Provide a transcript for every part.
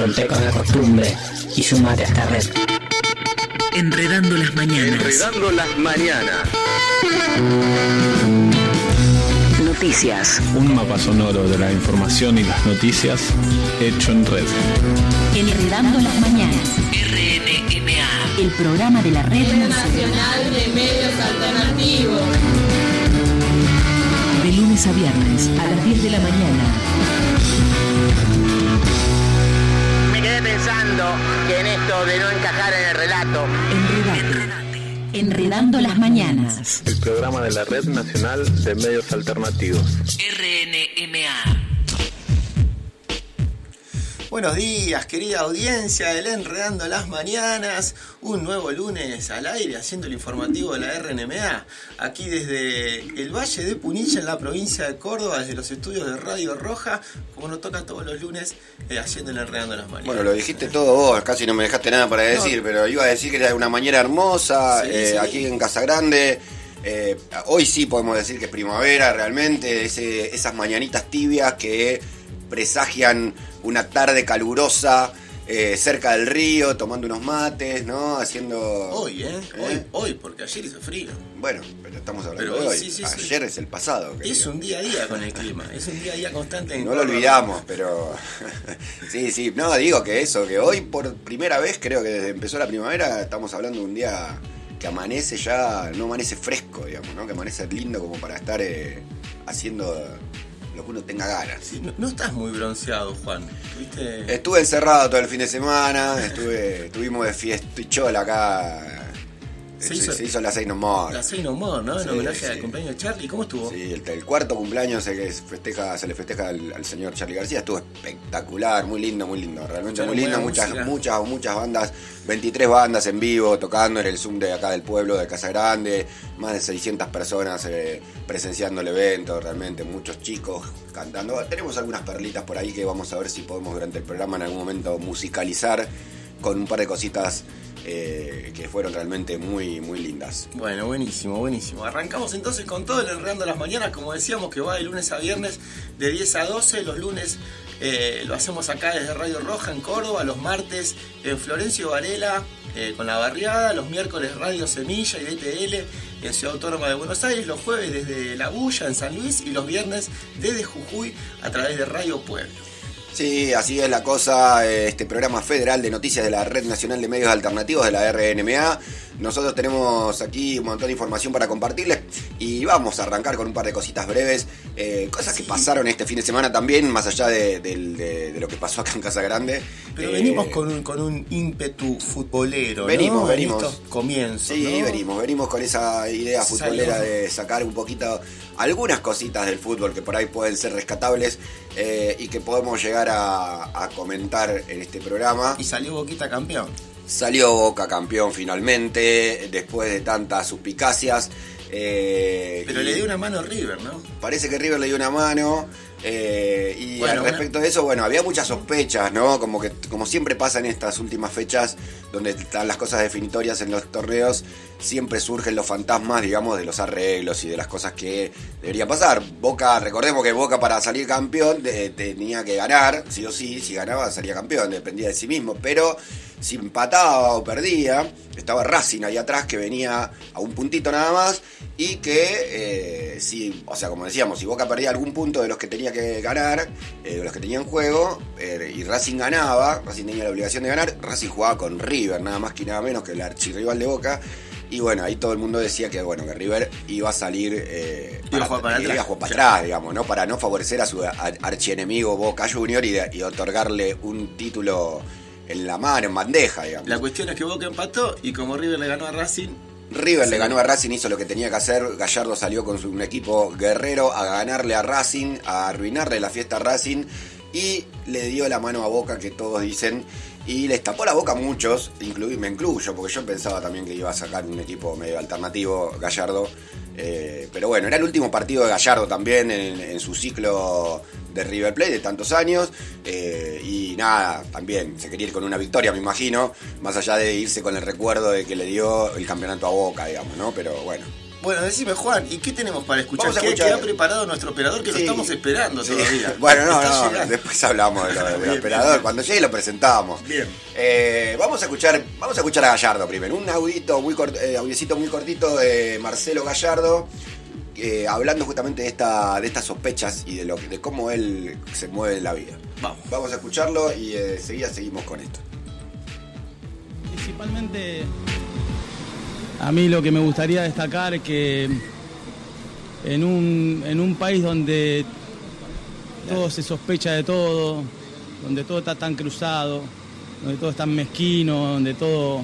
solté con la costumbre y sumate a esta red. Enredando las mañanas. Enredando las mañanas. Noticias. Un mapa sonoro de la información y las noticias hecho en red. Enredando las mañanas. RNMA. El programa de la Red Nacional de Medios Alternativos. De lunes a viernes a las 10 de la mañana. Me quedé pensando que en esto de no encajar en el relato. Enredando las mañanas. El programa de la Red Nacional de Medios Alternativos. RNMA. Buenos días, querida audiencia del Enredando las Mañanas. Un nuevo lunes al aire haciendo el informativo de la RNMA. Aquí desde el Valle de Punilla, en la provincia de Córdoba, desde los estudios de Radio Roja, como nos toca todos los lunes, haciendo el Enredando las Mañanas. Bueno, lo dijiste todo vos, casi no me dejaste nada para decir, pero iba a decir que era una mañana hermosa, sí. Aquí en Casa Grande. Hoy sí podemos decir que es primavera realmente, esas mañanitas tibias que presagian una tarde calurosa cerca del río, tomando unos mates, ¿no? Haciendo... Hoy, porque ayer hizo frío. Bueno, pero estamos hablando de hoy. Sí, ayer es el pasado. Es un día a día con el clima, es un día a día constante. No lo olvidamos, pero... sí, no, digo que hoy por primera vez, creo que desde empezó la primavera, estamos hablando de un día que amanece ya, no amanece fresco, digamos, ¿no? Que amanece lindo como para estar haciendo... lo que uno tenga ganas. Sí, no estás muy bronceado, Juan. ¿Viste? Estuve encerrado todo el fin de semana, estuvimos de fiestichola acá. Se hizo la Say No More. La Say No More, ¿no? En homenaje al cumpleaños de Charlie. ¿Cómo estuvo? Sí, el cuarto cumpleaños se le festeja al señor Charlie García. Estuvo espectacular, muy lindo, realmente muy lindo. Muchas bandas, 23 bandas en vivo, tocando en el Zoom de acá del pueblo, de Casa Grande. Más de 600 personas presenciando el evento, realmente muchos chicos cantando. Tenemos algunas perlitas por ahí que vamos a ver si podemos durante el programa en algún momento musicalizar con un par de cositas que fueron realmente muy, muy lindas. Bueno, buenísimo. Arrancamos entonces con todo el Enredando las Mañanas, como decíamos, que va de lunes a viernes de 10 a 12. Los lunes lo hacemos acá desde Radio Roja en Córdoba, los martes en Florencio Varela con La Barriada, los miércoles Radio Semilla y DTL en Ciudad Autónoma de Buenos Aires, los jueves desde La Bulla en San Luis y los viernes desde Jujuy a través de Radio Pueblo. Sí, así es la cosa, este programa federal de noticias de la Red Nacional de Medios Alternativos de la RNMA. Nosotros tenemos aquí un montón de información para compartirles y vamos a arrancar con un par de cositas breves, cosas que pasaron este fin de semana también, más allá de lo que pasó acá en Casa Grande. Pero venimos con un ímpetu futbolero, venimos. Estos comienzos, sí, ¿no? venimos con esa idea futbolera de sacar un poquito algunas cositas del fútbol que por ahí pueden ser rescatables y que podemos llegar a comentar en este programa. Y salió Boquita campeón. Salió Boca campeón finalmente, después de tantas suspicacias. Pero le dio una mano a River, ¿no? Parece que River le dio una mano. Y al respecto de eso, había muchas sospechas, ¿no? Como siempre pasa en estas últimas fechas, donde están las cosas definitorias en los torneos, siempre surgen los fantasmas, digamos, de los arreglos y de las cosas que deberían pasar. Boca, recordemos que Boca para salir campeón tenía que ganar, sí o sí, si ganaba salía campeón, dependía de sí mismo, pero si empataba o perdía, estaba Racing ahí atrás que venía a un puntito nada más y que, como decíamos, si Boca perdía algún punto de los que tenía que ganar, de los que tenía en juego, y Racing ganaba, Racing tenía la obligación de ganar, Racing jugaba con River, nada más que nada menos que el archirrival de Boca, y ahí todo el mundo decía que River iba a salir iba a jugar para atrás, digamos, ¿no? Para no favorecer a su archienemigo Boca Junior y otorgarle un título en la mano, en bandeja, digamos. La cuestión es que Boca empató y como River le ganó a Racing... Le ganó a Racing, hizo lo que tenía que hacer. Gallardo salió con un equipo guerrero a ganarle a Racing, a arruinarle la fiesta a Racing y le dio la mano a Boca, que todos dicen, y les tapó la boca a muchos, me incluyo, porque yo pensaba también que iba a sacar un equipo medio alternativo Gallardo. Pero bueno, era el último partido de Gallardo también en su ciclo de River Plate de tantos años, y nada, también se quería ir con una victoria, me imagino, más allá de irse con el recuerdo de que le dio el campeonato a Boca, digamos, ¿no? Pero bueno, Bueno, decime, Juan, ¿y qué tenemos para escuchar? Vamos a escuchar. ¿Qué ha preparado nuestro operador que lo estamos esperando todavía? Bueno, no, después hablamos del operador. Cuando llegue lo presentamos. Bien. Vamos a escuchar a Gallardo primero. Un audiecito muy cortito de Marcelo Gallardo, hablando justamente de estas sospechas y de cómo él se mueve en la vida. Vamos a escucharlo y enseguida seguimos con esto. Principalmente, a mí lo que me gustaría destacar es que en un país donde todo se sospecha de todo, donde todo está tan cruzado, donde todo es tan mezquino, donde todo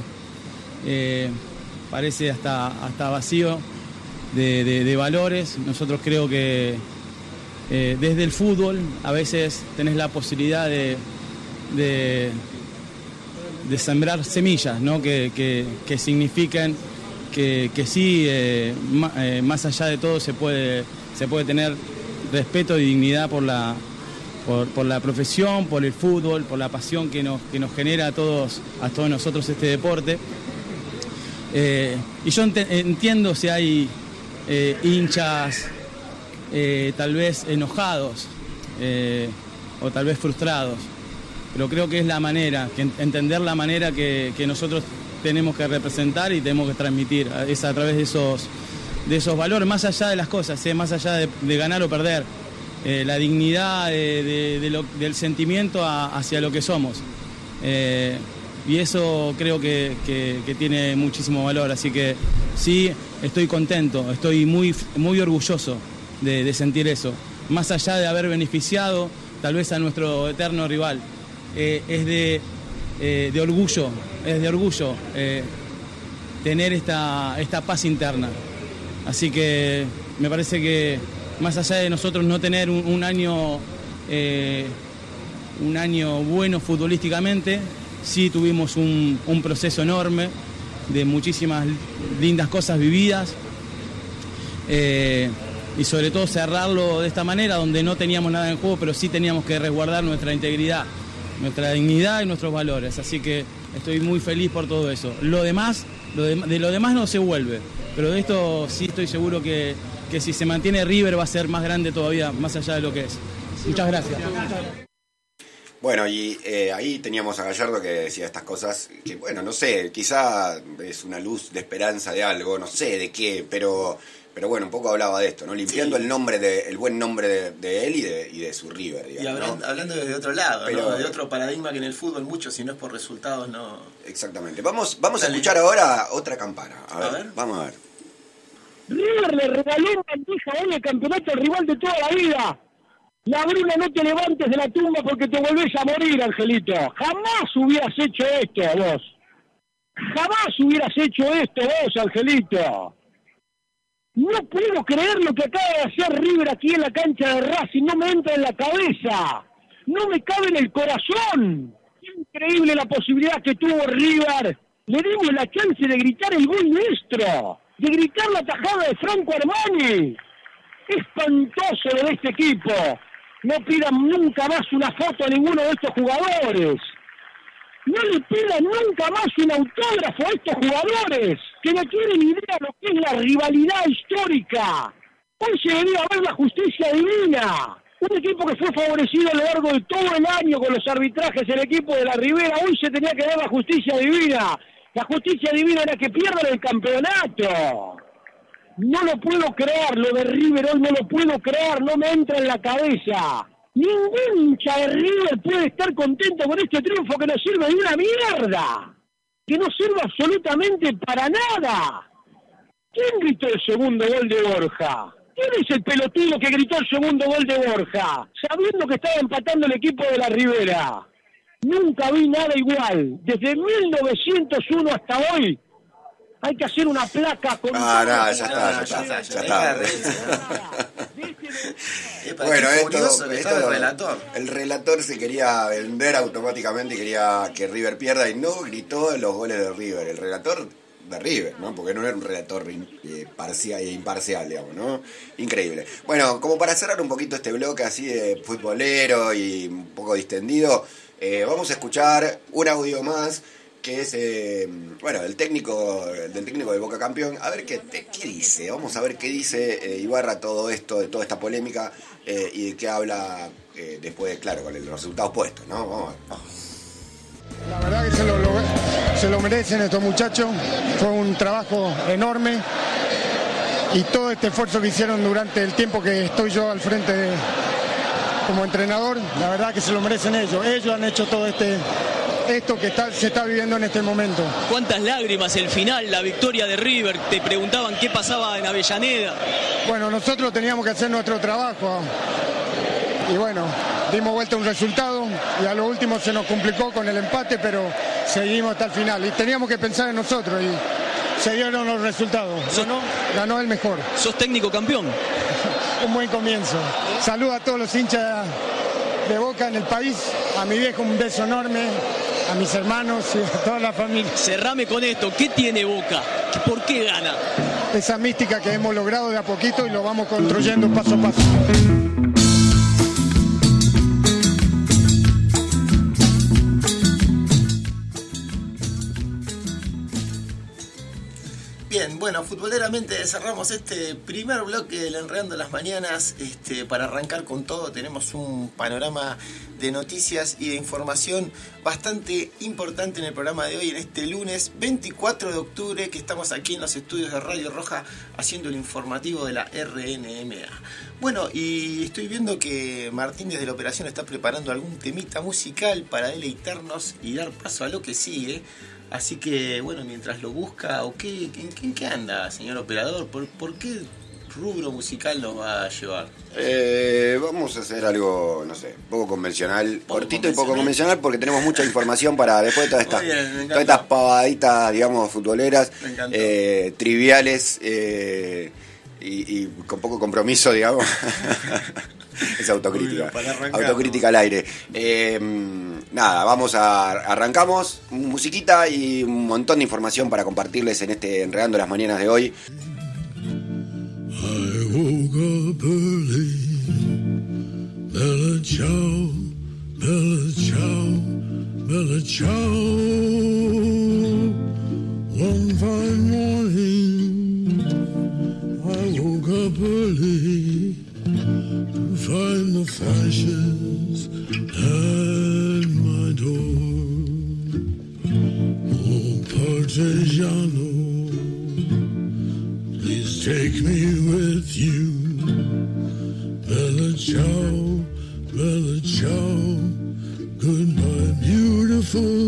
parece hasta vacío de valores, nosotros creo que desde el fútbol a veces tenés la posibilidad de sembrar semillas, ¿no? que significan que sí, más allá de todo se puede tener respeto y dignidad por la profesión, por el fútbol, por la pasión que nos genera a todos nosotros este deporte. Y yo entiendo si hay hinchas tal vez enojados o tal vez frustrados, pero creo que es la manera, entender la manera que nosotros tenemos que representar y tenemos que transmitir, es a través de esos valores, más allá de las cosas, más allá de ganar o perder, la dignidad del sentimiento hacia lo que somos. Y eso creo que tiene muchísimo valor, así que sí, estoy contento, estoy muy, muy orgulloso de sentir eso, más allá de haber beneficiado tal vez a nuestro eterno rival. Es de orgullo, tener esta paz interna. Así que me parece que más allá de nosotros no tener un año bueno futbolísticamente, sí tuvimos un proceso enorme de muchísimas lindas cosas vividas, y sobre todo cerrarlo de esta manera donde no teníamos nada en juego, pero sí teníamos que resguardar nuestra integridad, nuestra dignidad y nuestros valores. Así que estoy muy feliz por todo eso. De lo demás no se vuelve, pero de esto sí estoy seguro que si se mantiene River va a ser más grande todavía, más allá de lo que es. Muchas gracias. Bueno, y ahí teníamos a Gallardo que decía estas cosas, que bueno, no sé, quizá es una luz de esperanza de algo, no sé de qué, pero bueno, un poco hablaba de esto, ¿no? Limpiando el buen nombre de él y de su River, digamos, y hablando de otro lado, pero, ¿no? De otro paradigma que en el fútbol mucho, si no es por resultados, no... Exactamente. Vamos a escuchar ahora otra campana. A ver, vamos a ver. River le regaló en bandeja a él el campeonato al rival de toda la vida. La Bruna, no te levantes de la tumba porque te volvés a morir, Angelito. Jamás hubieras hecho esto vos. Jamás hubieras hecho esto vos, Angelito. No puedo creer lo que acaba de hacer River aquí en la cancha de Racing. No me entra en la cabeza. No me cabe en el corazón. Increíble la posibilidad que tuvo River. Le dimos la chance de gritar el gol nuestro. De gritar la tajada de Franco Armani. Espantoso lo de este equipo. No pidan nunca más una foto a ninguno de estos jugadores. No le pidan nunca más un autógrafo a estos jugadores que no tienen idea de lo que es la rivalidad histórica. Hoy se debería ver la justicia divina. Un equipo que fue favorecido a lo largo de todo el año con los arbitrajes, el equipo de la Ribera, hoy se tenía que ver la justicia divina. La justicia divina era que pierdan el campeonato. No lo puedo creer, lo de River hoy no lo puedo creer, no me entra en la cabeza. Ningún hincha de River puede estar contento con este triunfo que no sirve de una mierda. Que no sirve absolutamente para nada. ¿Quién gritó el segundo gol de Borja? ¿Quién es el pelotudo que gritó el segundo gol de Borja? Sabiendo que estaba empatando el equipo de la Ribera. Nunca vi nada igual. Desde 1901 hasta hoy. Hay que hacer una placa con... ya está. Bueno, el relator se quería vender automáticamente y quería que River pierda y no gritó los goles de River. El relator de River, ¿no? Porque no era un relator imparcial, digamos, ¿no? Increíble. Bueno, como para cerrar un poquito este bloque así de futbolero y un poco distendido, vamos a escuchar un audio más que es el técnico del Boca campeón. A ver qué dice, vamos a ver qué dice Ibarra todo esto, de toda esta polémica y de qué habla después, claro, con los resultados puestos, ¿no? Vamos. La verdad que se lo merecen estos muchachos, fue un trabajo enorme y todo este esfuerzo que hicieron durante el tiempo que estoy yo al frente como entrenador, la verdad que se lo merecen ellos han hecho todo esto que se está viviendo en este momento. ¿Cuántas lágrimas el final, la victoria de River? Te preguntaban qué pasaba en Avellaneda. Bueno, nosotros teníamos que hacer nuestro trabajo y bueno, dimos vuelta a un resultado y a lo último se nos complicó con el empate, pero seguimos hasta el final y teníamos que pensar en nosotros y se dieron los resultados. Ganó el mejor. ¿Sos técnico campeón? Un buen comienzo. Saludo a todos los hinchas de Boca en el país, a mi viejo un beso enorme, a mis hermanos y a toda la familia. Cerrame con esto, ¿qué tiene Boca? ¿Por qué gana? Esa mística que hemos logrado de a poquito y lo vamos construyendo paso a paso. Bien, bueno, futboleramente cerramos este primer bloque del Enredando las Mañanas. Para arrancar con todo, tenemos un panorama de noticias y de información bastante importante en el programa de hoy, en este lunes 24 de octubre, que estamos aquí en los estudios de Radio Roja haciendo el informativo de la RNMA. Bueno, y estoy viendo que Martín desde la operación está preparando algún temita musical para deleitarnos y dar paso a lo que sigue. Así que, bueno, mientras lo busca, ¿en qué anda, señor operador? ¿Por qué rubro musical nos va a llevar? Vamos a hacer algo, no sé, poco convencional, cortito y poco convencional, porque tenemos mucha información para después de todas estas pavaditas, digamos, futboleras, triviales y con poco compromiso, digamos. Es autocrítica. Autocrítica al aire. Nada, arrancamos, musiquita y un montón de información para compartirles en este Enredando las Mañanas de hoy. I woke up early, bella ciao, bella ciao, bella ciao. One fine morning, I woke up early to find the fashions at my door. Oh, Partigiano, please take me with you. Bella ciao, goodbye, beautiful